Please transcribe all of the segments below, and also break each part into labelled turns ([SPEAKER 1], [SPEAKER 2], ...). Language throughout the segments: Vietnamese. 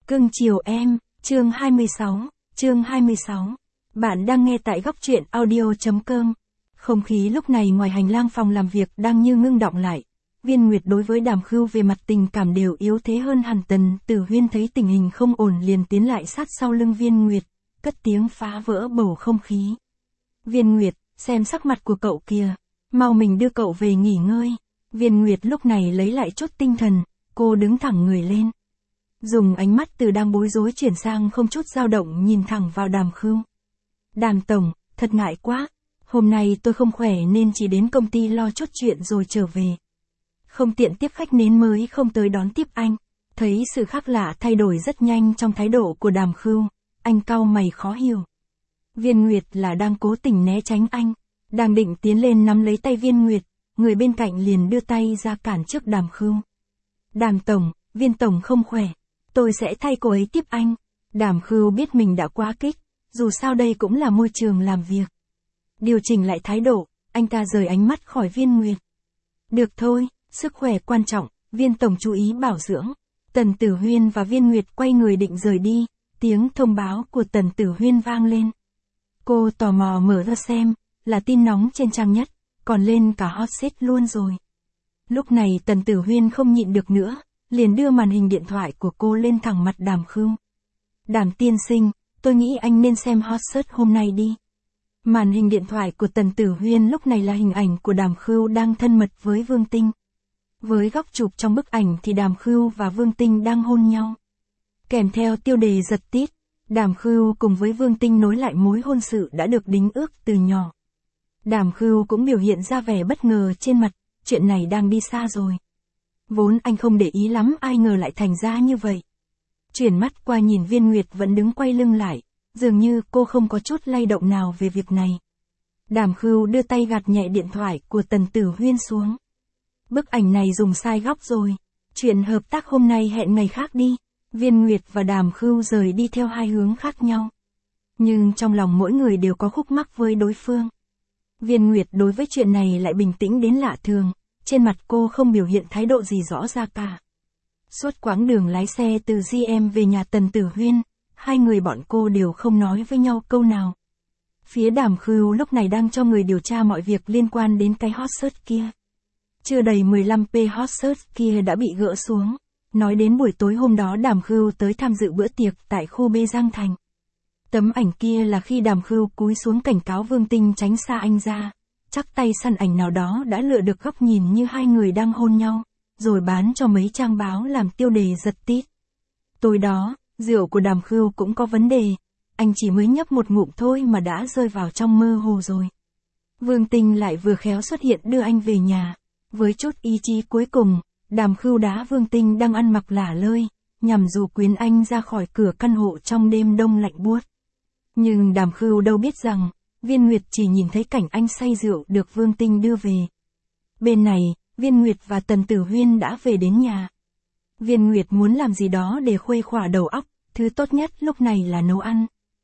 [SPEAKER 1] Cưng chiều em, chương 26. Bạn đang nghe tại góc truyện audio.com. Không khí lúc này ngoài hành lang phòng làm việc đang như ngưng đọng lại. Viên Nguyệt đối với Đàm Khưu về mặt tình cảm đều yếu thế hơn hẳn. Tần Tử Huyên thấy tình hình không ổn liền tiến lại sát sau lưng Viên Nguyệt, cất tiếng phá vỡ bầu không khí. Viên Nguyệt, xem sắc mặt của cậu kìa, mau mình đưa cậu về nghỉ ngơi. Viên Nguyệt lúc này lấy lại chút tinh thần, cô đứng thẳng người lên. Dùng ánh mắt từ đang bối rối chuyển sang không chút dao động nhìn thẳng vào Đàm Khưu. Đàm tổng, thật ngại quá, hôm nay tôi không khỏe nên chỉ đến công ty lo chốt chuyện rồi trở về. Không tiện tiếp khách nên mới không tới đón tiếp anh. Thấy sự khác lạ thay đổi rất nhanh trong thái độ của Đàm Khưu, anh cau mày khó hiểu. Viên Nguyệt là đang cố tình né tránh anh, đang định tiến lên nắm lấy tay Viên Nguyệt, người bên cạnh liền đưa tay ra cản trước Đàm Khưu. Đàm tổng, Viên tổng không khỏe, tôi sẽ thay cô ấy tiếp anh. Đàm Khưu biết mình đã quá kích, dù sao đây cũng là môi trường làm việc. Điều chỉnh lại thái độ, anh ta rời ánh mắt khỏi Viên Nguyệt. Được thôi, sức khỏe quan trọng, Viên tổng chú ý bảo dưỡng. Tần Tử Huyên và Viên Nguyệt quay người định rời đi, tiếng thông báo của Tần Tử Huyên vang lên. Cô tò mò mở ra xem, là tin nóng trên trang nhất, còn lên cả hot search luôn rồi. Lúc này Tần Tử Huyên không nhịn được nữa, liền đưa màn hình điện thoại của cô lên thẳng mặt Đàm Khưu. Đàm tiên sinh, tôi nghĩ anh nên xem hot search hôm nay đi. Màn hình điện thoại của Tần Tử Huyên lúc này là hình ảnh của Đàm Khưu đang thân mật với Vương Tinh. Với góc chụp trong bức ảnh thì Đàm Khưu và Vương Tinh đang hôn nhau. Kèm theo tiêu đề giật tít, Đàm Khưu cùng với Vương Tinh nối lại mối hôn sự đã được đính ước từ nhỏ. Đàm Khưu cũng biểu hiện ra vẻ bất ngờ trên mặt, chuyện này đang đi xa rồi. Vốn anh không để ý lắm, ai ngờ lại thành ra như vậy. Chuyển mắt qua nhìn Viên Nguyệt vẫn đứng quay lưng lại, dường như cô không có chút lay động nào về việc này. Đàm Khưu đưa tay gạt nhẹ điện thoại của Tần Tử Huyên xuống. Bức ảnh này dùng sai góc rồi, chuyện hợp tác hôm nay hẹn ngày khác đi. Viên Nguyệt và Đàm Khưu rời đi theo hai hướng khác nhau. Nhưng trong lòng mỗi người đều có khúc mắc với đối phương. Viên Nguyệt đối với chuyện này lại bình tĩnh đến lạ thường, trên mặt cô không biểu hiện thái độ gì rõ ra cả. Suốt quãng đường lái xe từ GM về nhà Tần Tử Huyên, hai người bọn cô đều không nói với nhau câu nào. Phía Đàm Khưu lúc này đang cho người điều tra mọi việc liên quan đến cái hot search kia. Chưa đầy 15p hot search kia đã bị gỡ xuống. Nói đến buổi tối hôm đó Đàm Khưu tới tham dự bữa tiệc tại khu B Giang Thành. Tấm ảnh kia là khi Đàm Khưu cúi xuống cảnh cáo Vương Tinh tránh xa anh ra. Chắc tay săn ảnh nào đó đã lựa được góc nhìn như hai người đang hôn nhau, rồi bán cho mấy trang báo làm tiêu đề giật tít. Tối đó, rượu của Đàm Khưu cũng có vấn đề, anh chỉ mới nhấp một ngụm thôi mà đã rơi vào trong mơ hồ rồi. Vương Tinh lại vừa khéo xuất hiện đưa anh về nhà. Với chút ý chí cuối cùng, Đàm Khưu đá Vương Tinh đang ăn mặc lả lơi, nhằm dụ quyến anh ra khỏi cửa căn hộ trong đêm đông lạnh buốt. Nhưng Đàm Khưu đâu biết rằng, Viên Nguyệt chỉ nhìn thấy cảnh anh say rượu được Vương Tinh đưa về. Bên này, Viên Nguyệt và Tần Tử Huyên đã về đến nhà. Viên Nguyệt muốn làm gì đó để khuây khỏa đầu óc, thứ tốt nhất lúc này là nấu ăn.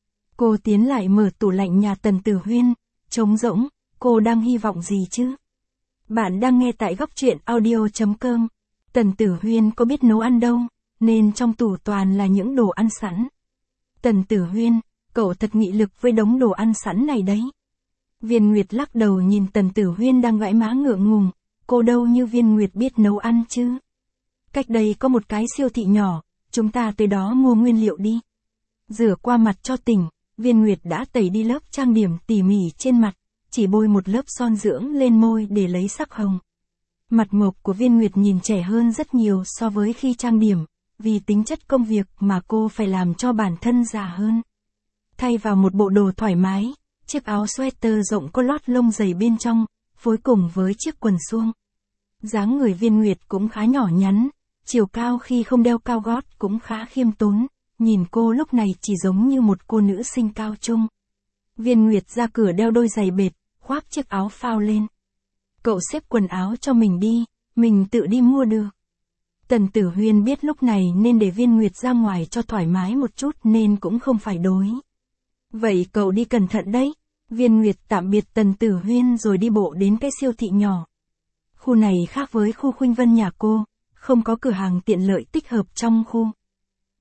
[SPEAKER 1] Cô tiến lại mở tủ lạnh nhà Tần Tử Huyên, trống rỗng, cô đang hy vọng gì chứ? Bạn đang nghe tại góc truyện audio.com. Tần Tử Huyên có biết nấu ăn đâu, nên trong tủ toàn là những đồ ăn sẵn. Tần Tử Huyên, cậu thật nghị lực với đống đồ ăn sẵn này đấy. Viên Nguyệt lắc đầu nhìn Tần Tử Huyên đang gãi má ngượng ngùng, cô đâu như Viên Nguyệt biết nấu ăn chứ. Cách đây có một cái siêu thị nhỏ, chúng ta tới đó mua nguyên liệu đi. Rửa qua mặt cho tỉnh, Viên Nguyệt đã tẩy đi lớp trang điểm tỉ mỉ trên mặt, chỉ bôi một lớp son dưỡng lên môi để lấy sắc hồng. Mặt mộc của Viên Nguyệt nhìn trẻ hơn rất nhiều so với khi trang điểm, vì tính chất công việc mà cô phải làm cho bản thân già hơn. Thay vào một bộ đồ thoải mái, chiếc áo sweater rộng có lót lông dày bên trong, phối cùng với chiếc quần suông. Dáng người Viên Nguyệt cũng khá nhỏ nhắn, chiều cao khi không đeo cao gót cũng khá khiêm tốn, nhìn cô lúc này chỉ giống như một cô nữ sinh cao trung. Viên Nguyệt ra cửa đeo đôi giày bệt, khoác chiếc áo phao lên. Cậu xếp quần áo cho mình đi, mình tự đi mua được. Tần Tử Huyên biết lúc này nên để Viên Nguyệt ra ngoài cho thoải mái một chút nên cũng không phải đối. Vậy cậu đi cẩn thận đấy. Viên Nguyệt tạm biệt Tần Tử Huyên rồi đi bộ đến cái siêu thị nhỏ. Khu này khác với khu Khuynh Vân nhà cô, không có cửa hàng tiện lợi tích hợp trong khu.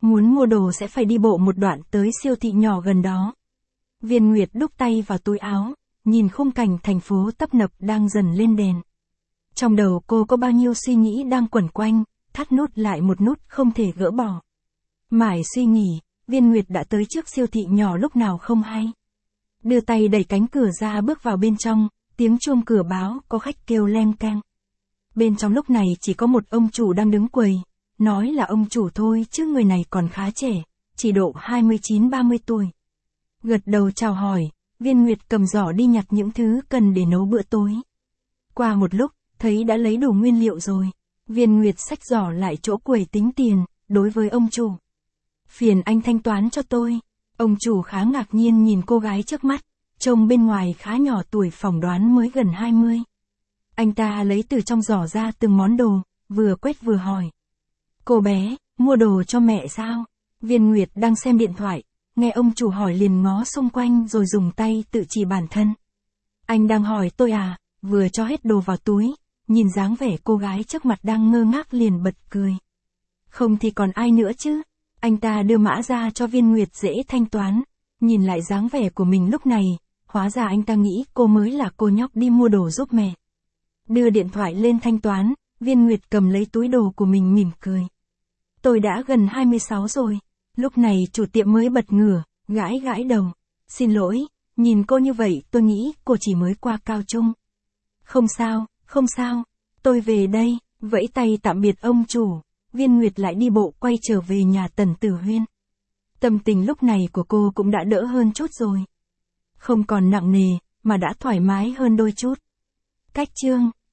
[SPEAKER 1] Muốn mua đồ sẽ phải đi bộ một đoạn tới siêu thị nhỏ gần đó. Viên Nguyệt đút tay vào túi áo, nhìn khung cảnh thành phố tấp nập đang dần lên đèn. Trong đầu cô có bao nhiêu suy nghĩ đang quẩn quanh, thắt nút lại một nút không thể gỡ bỏ. Mãi suy nghĩ, Viên Nguyệt đã tới trước siêu thị nhỏ lúc nào không hay. Đưa tay đẩy cánh cửa ra bước vào bên trong, tiếng chuông cửa báo có khách kêu leng keng. Bên trong lúc này chỉ có một ông chủ đang đứng quầy, nói là ông chủ thôi chứ người này còn khá trẻ, chỉ độ 29-30 tuổi. Gật đầu chào hỏi, Viên Nguyệt cầm giỏ đi nhặt những thứ cần để nấu bữa tối. Qua một lúc, thấy đã lấy đủ nguyên liệu rồi. Viên Nguyệt xách giỏ lại chỗ quầy tính tiền, đối với ông chủ. Phiền anh thanh toán cho tôi. Ông chủ khá ngạc nhiên nhìn cô gái trước mắt, trông bên ngoài khá nhỏ tuổi phỏng đoán mới gần 20. Anh ta lấy từ trong giỏ ra từng món đồ, vừa quét vừa hỏi. Cô bé, mua đồ cho mẹ sao? Viên Nguyệt đang xem điện thoại, nghe ông chủ hỏi liền ngó xung quanh rồi dùng tay tự chỉ bản thân. Anh đang hỏi tôi à, vừa cho hết đồ vào túi, nhìn dáng vẻ cô gái trước mặt đang ngơ ngác liền bật cười. Không thì còn ai nữa chứ? Anh ta đưa mã ra cho Viên Nguyệt dễ thanh toán, nhìn lại dáng vẻ của mình lúc này, hóa ra anh ta nghĩ cô mới là cô nhóc đi mua đồ giúp mẹ. Đưa điện thoại lên thanh toán, Viên Nguyệt cầm lấy túi đồ của mình mỉm cười. Tôi đã gần 26 rồi. Lúc này chủ tiệm mới bật ngửa, gãi gãi đầu. Xin lỗi, nhìn cô như vậy tôi nghĩ cô chỉ mới qua cao trung. Không sao, không sao, tôi về đây, vẫy tay tạm biệt ông chủ. Viên Nguyệt lại đi bộ quay trở về nhà Tần Tử Huyên. Tâm tình lúc này của cô cũng đã đỡ hơn chút rồi. Không còn nặng nề, mà đã thoải mái hơn đôi chút. Cách chương